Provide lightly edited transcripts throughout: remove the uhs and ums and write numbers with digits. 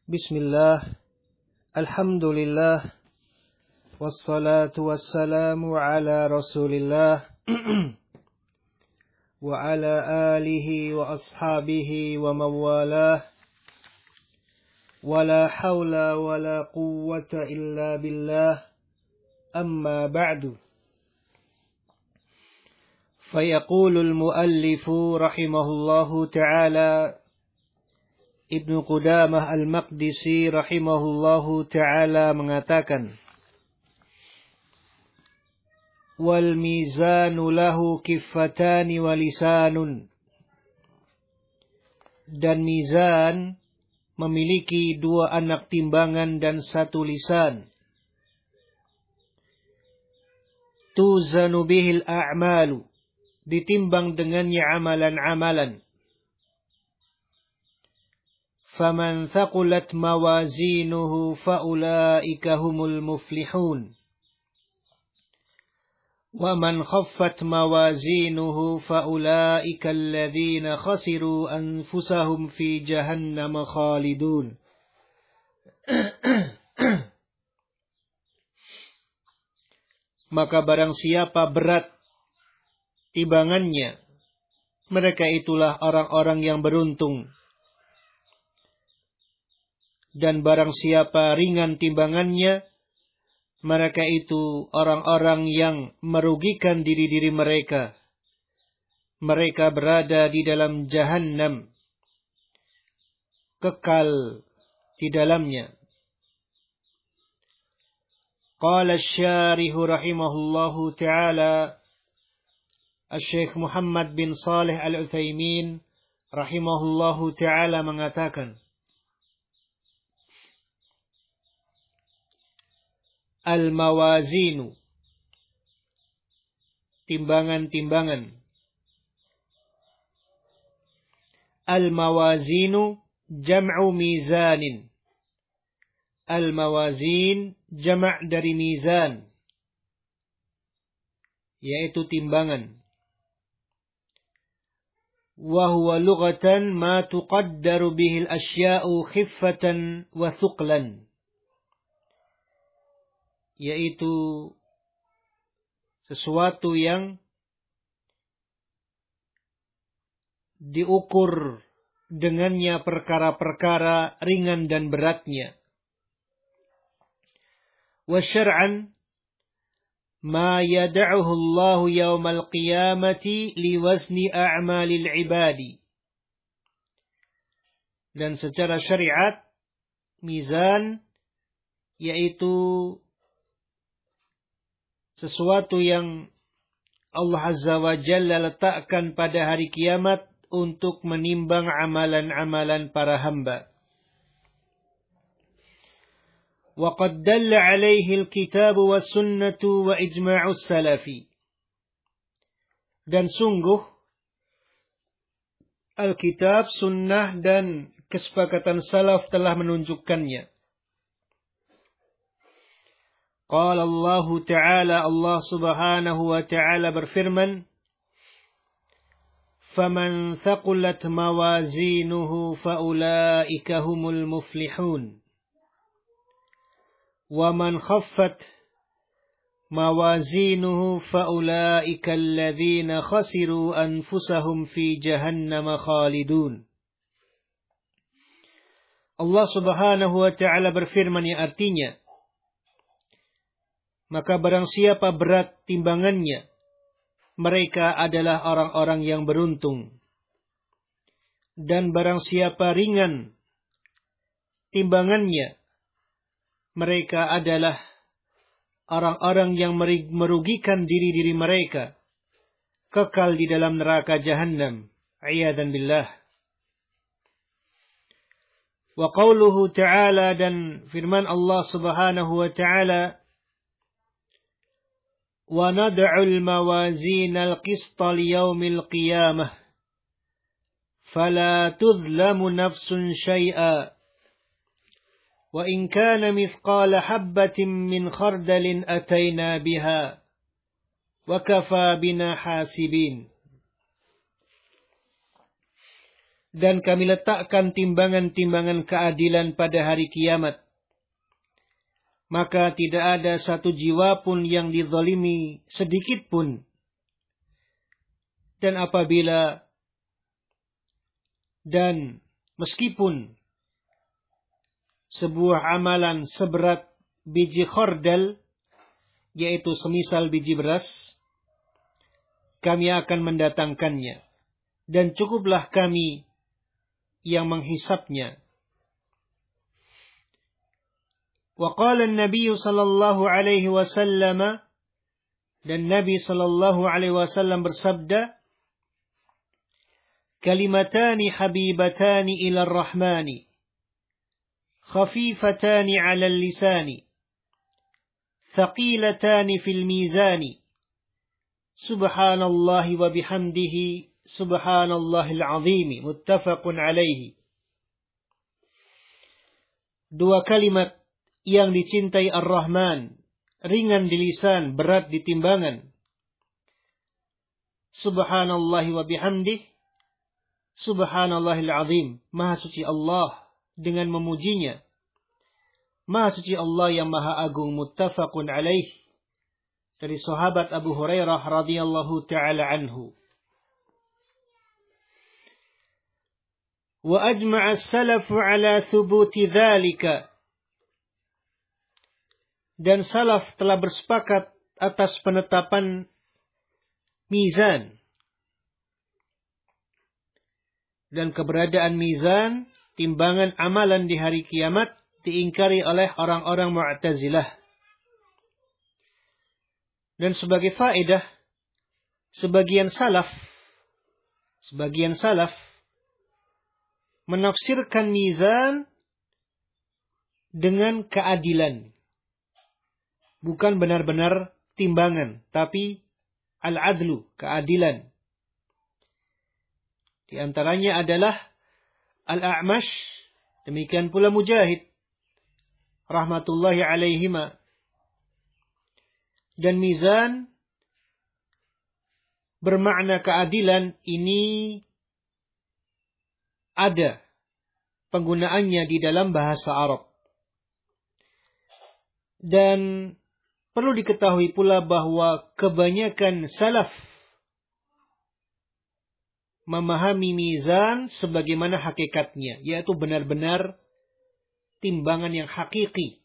Bismillah, alhamdulillah, wassalatu wassalamu ala rasulillah, wa ala alihi wa ashabihi wa mawalah, wa la hawla wa la quwwata illa billah, amma ba'du. Fayaqulul muallifu rahimahullahu ta'ala, Ibnu Qudamah al-Maqdisi rahimahullahu ta'ala mengatakan, wal mizanu lahu kiffatani wa lisanun. Dan mizan memiliki dua anak timbangan dan satu lisan. Tuzanu bihil a'malu, ditimbang dengannya amalan-amalan. Faman thaqulat mawazinuhu faulaika humul muflihun. Wa man khaffat mawazinuhu faulaika alladhina khasiru anfusahum fi jahannam khalidun. Maka barang siapa berat timbangannya, mereka itulah orang-orang yang beruntung. Dan barang siapa ringan timbangannya, mereka itu orang-orang yang merugikan diri-diri mereka. Mereka berada di dalam jahannam, kekal di dalamnya. Qala asy-syarih rahimahullahu ta'ala, Asy-Syaikh Muhammad bin Shalih Al-Utsaimin rahimahullahu ta'ala mengatakan, al-mawazinu, timbangan-timbangan. Al-mawazinu jam'u mizanin. Al-mawazin jama' dari mizan, yaitu timbangan. Wa huwa lughatan ma tuqaddaru bihi al-asya'u khiffatan wa thuqlan. Yaitu sesuatu yang diukur dengannya perkara-perkara ringan dan beratnya. Wa syar'an ma yad'uhu Allah yaumal qiyamati liwazni a'malil ibadi. Dan secara syariat, mizan yaitu sesuatu yang Allah Azza wa Jalla letakkan pada hari kiamat untuk menimbang amalan-amalan para hamba. Wa qad dalla 'alaihi al-kitab wa sunnatu wa ijma'u salafi. Dan sungguh Alkitab, sunnah dan kesepakatan salaf telah menunjukkannya. Qala Allah Ta'ala, Allah Subhanahu wa Ta'ala berfirman, "Faman thaqulat mawazinuhu faulaika humul muflihun. Wa man khaffat mawazinuhu faulaika alladhina khasiru anfusahum fi jahannam khalidun." Allah Subhanahu wa Ta'ala berfirman yang artinya, maka barang siapa berat timbangannya, mereka adalah orang-orang yang beruntung. Dan barang siapa ringan timbangannya, mereka adalah orang-orang yang merugikan diri-diri mereka, kekal di dalam neraka jahannam. A'yadzan billah. Wa qauluhu ta'ala, dan firman Allah Subhanahu wa Ta'ala, وَنَدْعُ الْمَوَازِينَ الْقِسْطَ لِيَوْمِ الْقِيَامَةِ فَلَا تُظْلَمُ نَفْسٌ شَيْئًا وَإِنْ كَانَ مِثْقَالَ حَبَّةٍ مِّنْ خَرْدَلٍ أَتَيْنَا بِهَا وَكَفَى بِنَا حَاسِبِينَ. Dan kami letakkan timbangan-timbangan keadilan pada hari kiamat. Maka tidak ada satu jiwa pun yang dizalimi sedikit pun. Dan meskipun sebuah amalan seberat biji khordal, yaitu semisal biji beras, kami akan mendatangkannya. Dan cukuplah kami yang menghisapnya. Wa qala an-nabiy sallallahu alaihi wasallam, dan Nabi sallallahu alaihi wasallam bersabda, kalimatani habibatani ila ar-rahmani, khafifatani 'ala al-lisani, thaqilatani fil mizani, subhanallahi wa bihamdihi, subhanallahil azim, muttafaqun alaihi. Dua kalimat yang dicintai Ar-Rahman, ringan di lisan, berat di timbangan. Subhanallahi wa bihamdih, subhanallahil azim. Maha suci Allah dengan memujinya. Maha suci Allah yang maha agung, muttafaqun alaihi. Dari sahabat Abu Hurairah radhiyallahu ta'ala anhu. Wa ajma'a as-salafu ala thubuti dhalika. Dan salaf telah bersepakat atas penetapan mizan. Dan keberadaan mizan, timbangan amalan di hari kiamat, diingkari oleh orang-orang Mu'tazilah. Dan sebagai faedah, sebagian salaf menafsirkan mizan dengan keadilan. Bukan benar-benar timbangan, tapi al-adlu, keadilan. Di antaranya adalah Al-A'mash, demikian pula Mujahid, rahmatullahi alaihima. Dan mizan bermakna keadilan ini ada penggunaannya di dalam bahasa Arab. Dan perlu diketahui pula bahwa kebanyakan salaf memahami mizan sebagaimana hakikatnya, yaitu benar-benar timbangan yang hakiki.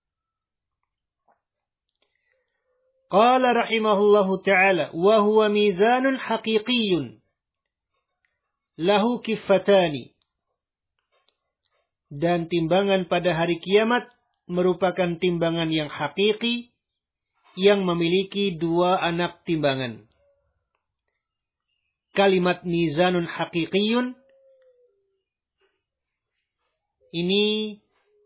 Qala rahimahullahu ta'ala, wa huwa mizanun haqiqiyyun lahu kiffatani. Dan timbangan pada hari kiamat merupakan timbangan yang hakiki yang memiliki dua anak timbangan. Kalimat mizanun haqiqiyyun ini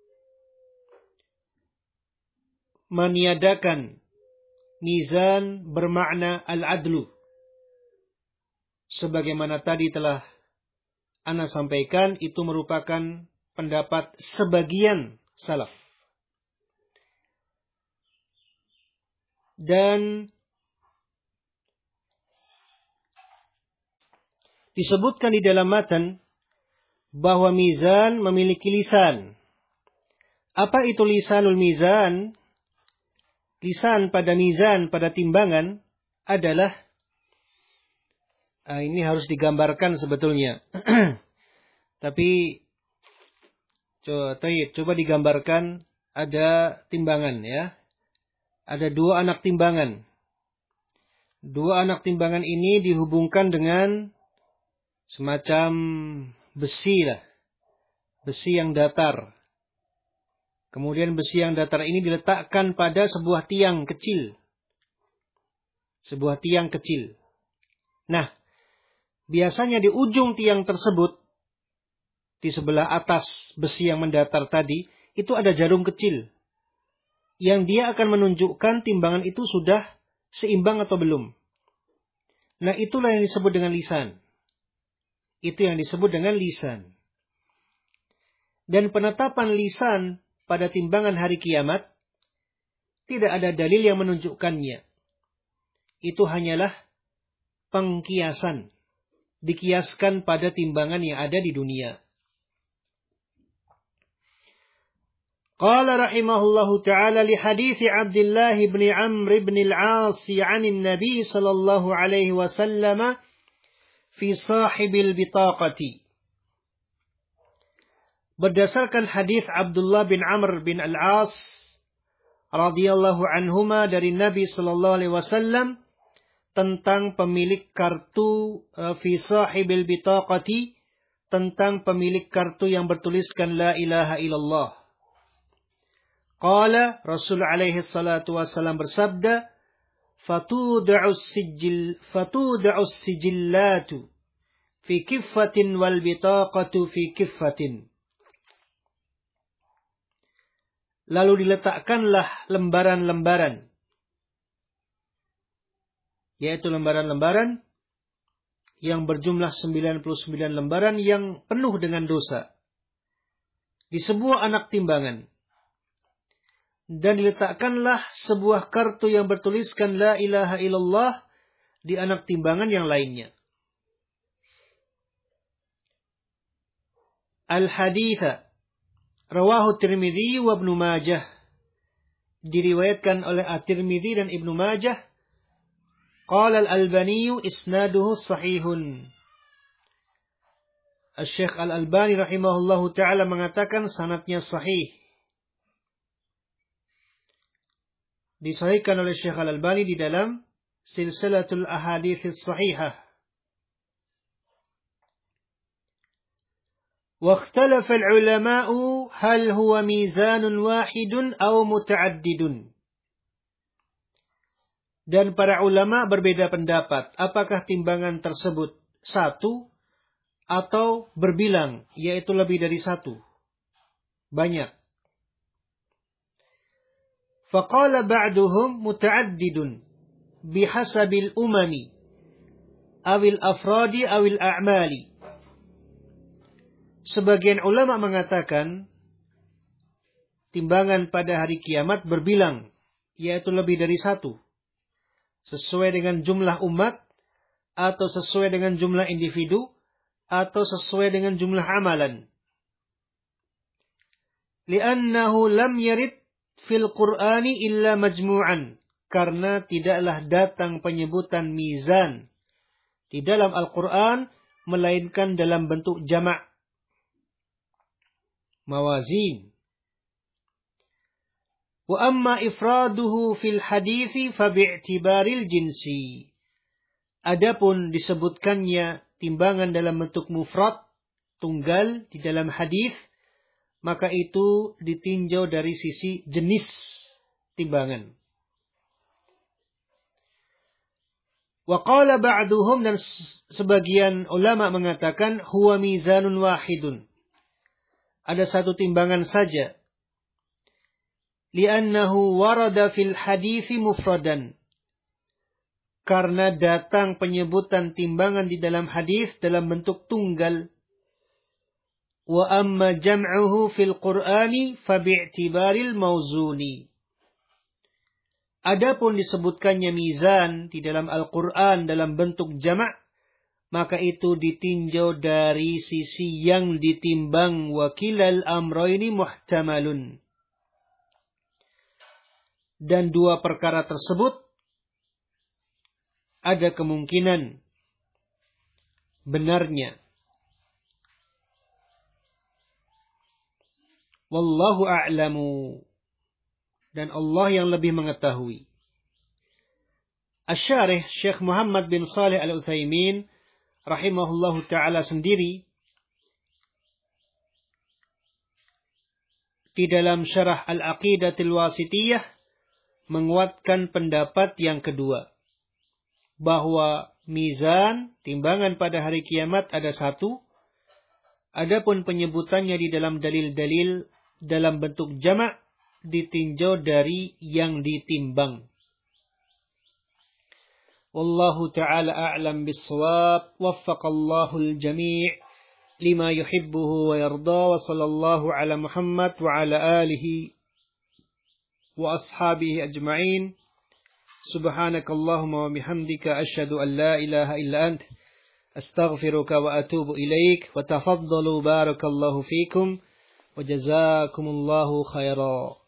meniadakan mizan bermakna al-adlu. Sebagaimana tadi telah Ana sampaikan, itu merupakan pendapat sebagian salaf. Dan disebutkan di dalam matan bahwa mizan memiliki lisan. Apa itu lisanul mizan? Lisan pada mizan, pada timbangan adalah, ini harus digambarkan sebetulnya. Tapi coba digambarkan, ada timbangan ya. Ada dua anak timbangan. Dua anak timbangan ini dihubungkan dengan semacam besi lah. Besi yang datar. Kemudian besi yang datar ini diletakkan pada sebuah tiang kecil. Sebuah tiang kecil. Nah, biasanya di ujung tiang tersebut, di sebelah atas besi yang mendatar tadi, itu ada jarum kecil. Yang dia akan menunjukkan timbangan itu sudah seimbang atau belum. Nah, itulah yang disebut dengan lisan. Itu yang disebut dengan lisan. Dan penetapan lisan pada timbangan hari kiamat, tidak ada dalil yang menunjukkannya. Itu hanyalah pengkiasan. dikiaskan pada timbangan yang ada di dunia. Qala rahimahullahu ta'ala li hadithi Abdullah bin Amr bin al-As 'anil Nabi sallallahu alaihi wasallam fi sahibil bitaqati. Berdasarkan hadis Abdullah bin Amr bin al-As radhiyallahu anhuma dari Nabi sallallahu alaihi wasallam tentang pemilik kartu fi sahibil bitaqati, tentang pemilik kartu yang bertuliskan la ilaha illallah. Qala Rasul alaihi salatu wasallam bersabda, fatud'us sijillatu fi kiffatin wal bitaqatu fi kiffatin. Lalu diletakkanlah lembaran-lembaran, yaitu lembaran-lembaran yang berjumlah 99 lembaran yang penuh dengan dosa, di sebuah anak timbangan. Dan diletakkanlah sebuah kartu yang bertuliskan la ilaha illallah di anak timbangan yang lainnya. Al-haditha rawahu Tirmidzi wa Ibnu Majah. Diriwayatkan oleh At-Tirmidzi dan Ibnu Majah. Qala Al-Albani isnaduhu sahihun. Asy-Syaikh Al-Albani rahimahullahu taala mengatakan sanadnya sahih. Disahihkan oleh Syekh Al-Albani di dalam Silsilatul Ahadits Shahihah. واختلف العلماء هل هو ميزان واحد أو متعدد. Dan para ulama berbeda pendapat, apakah timbangan tersebut satu atau berbilang, yaitu lebih dari satu, banyak. Faqala ba'duhum muta'addidun bihasabil umami awil afradi awil a'mali. Sebagian ulama mengatakan timbangan pada hari kiamat berbilang, yaitu lebih dari satu, sesuai dengan jumlah umat, atau sesuai dengan jumlah individu, atau sesuai dengan jumlah amalan. Li'annahu lam yarid fil Qur'ani illa majmu'an. Karena tidaklah datang penyebutan mizan di dalam Al-Quran, melainkan dalam bentuk jamak. Mawazin. Wa amma ifraduhu fil hadithi fa bi'tibaril jinsi. Adapun disebutkannya timbangan dalam bentuk mufrad, tunggal di dalam hadis, maka itu ditinjau dari sisi jenis timbangan. Wa qala ba'duhum, dan sebagian ulama mengatakan huwa mizanun wahidun. Ada satu timbangan saja. Li'annahu warada fil hadithi mufradan. Karena datang penyebutan timbangan di dalam hadis dalam bentuk tunggal. Wa amma jam'uhu fil Qur'ani fa bi'tibaril mawzuni. Adapun disebutkannya mizan di dalam Al-Qur'an dalam bentuk jamak, maka itu ditinjau dari sisi yang ditimbang. Wa kilal amrayni muhtamalun. Dan dua perkara tersebut ada kemungkinan benarnya. Wallahu a'lamu. Dan Allah yang lebih mengetahui. Asy-Syarih Syekh Muhammad bin Shalih Al-Utsaimin rahimahullahu ta'ala sendiri di dalam syarah Al-Aqidatul Wasitiyah menguatkan pendapat yang kedua, bahwa mizan, timbangan pada hari kiamat ada satu, adapun penyebutannya di dalam dalil-dalil dalam bentuk jamak ditinjau dari yang ditimbang. Wallahu ta'ala a'lam bis-shawab. Waffaqallahu al-jami' lima yuhibbuhu wa yarda. Wa sallallahu ala Muhammad wa ala alihi wa ashabihi ajma'in. Subhanakallahumma wa bihamdika asyhadu an la ilaha illa ant Astaghfiruka wa atubu ilaik. Wa tafaddalu barakallahu fikum. Wa jazakumullahu khairan.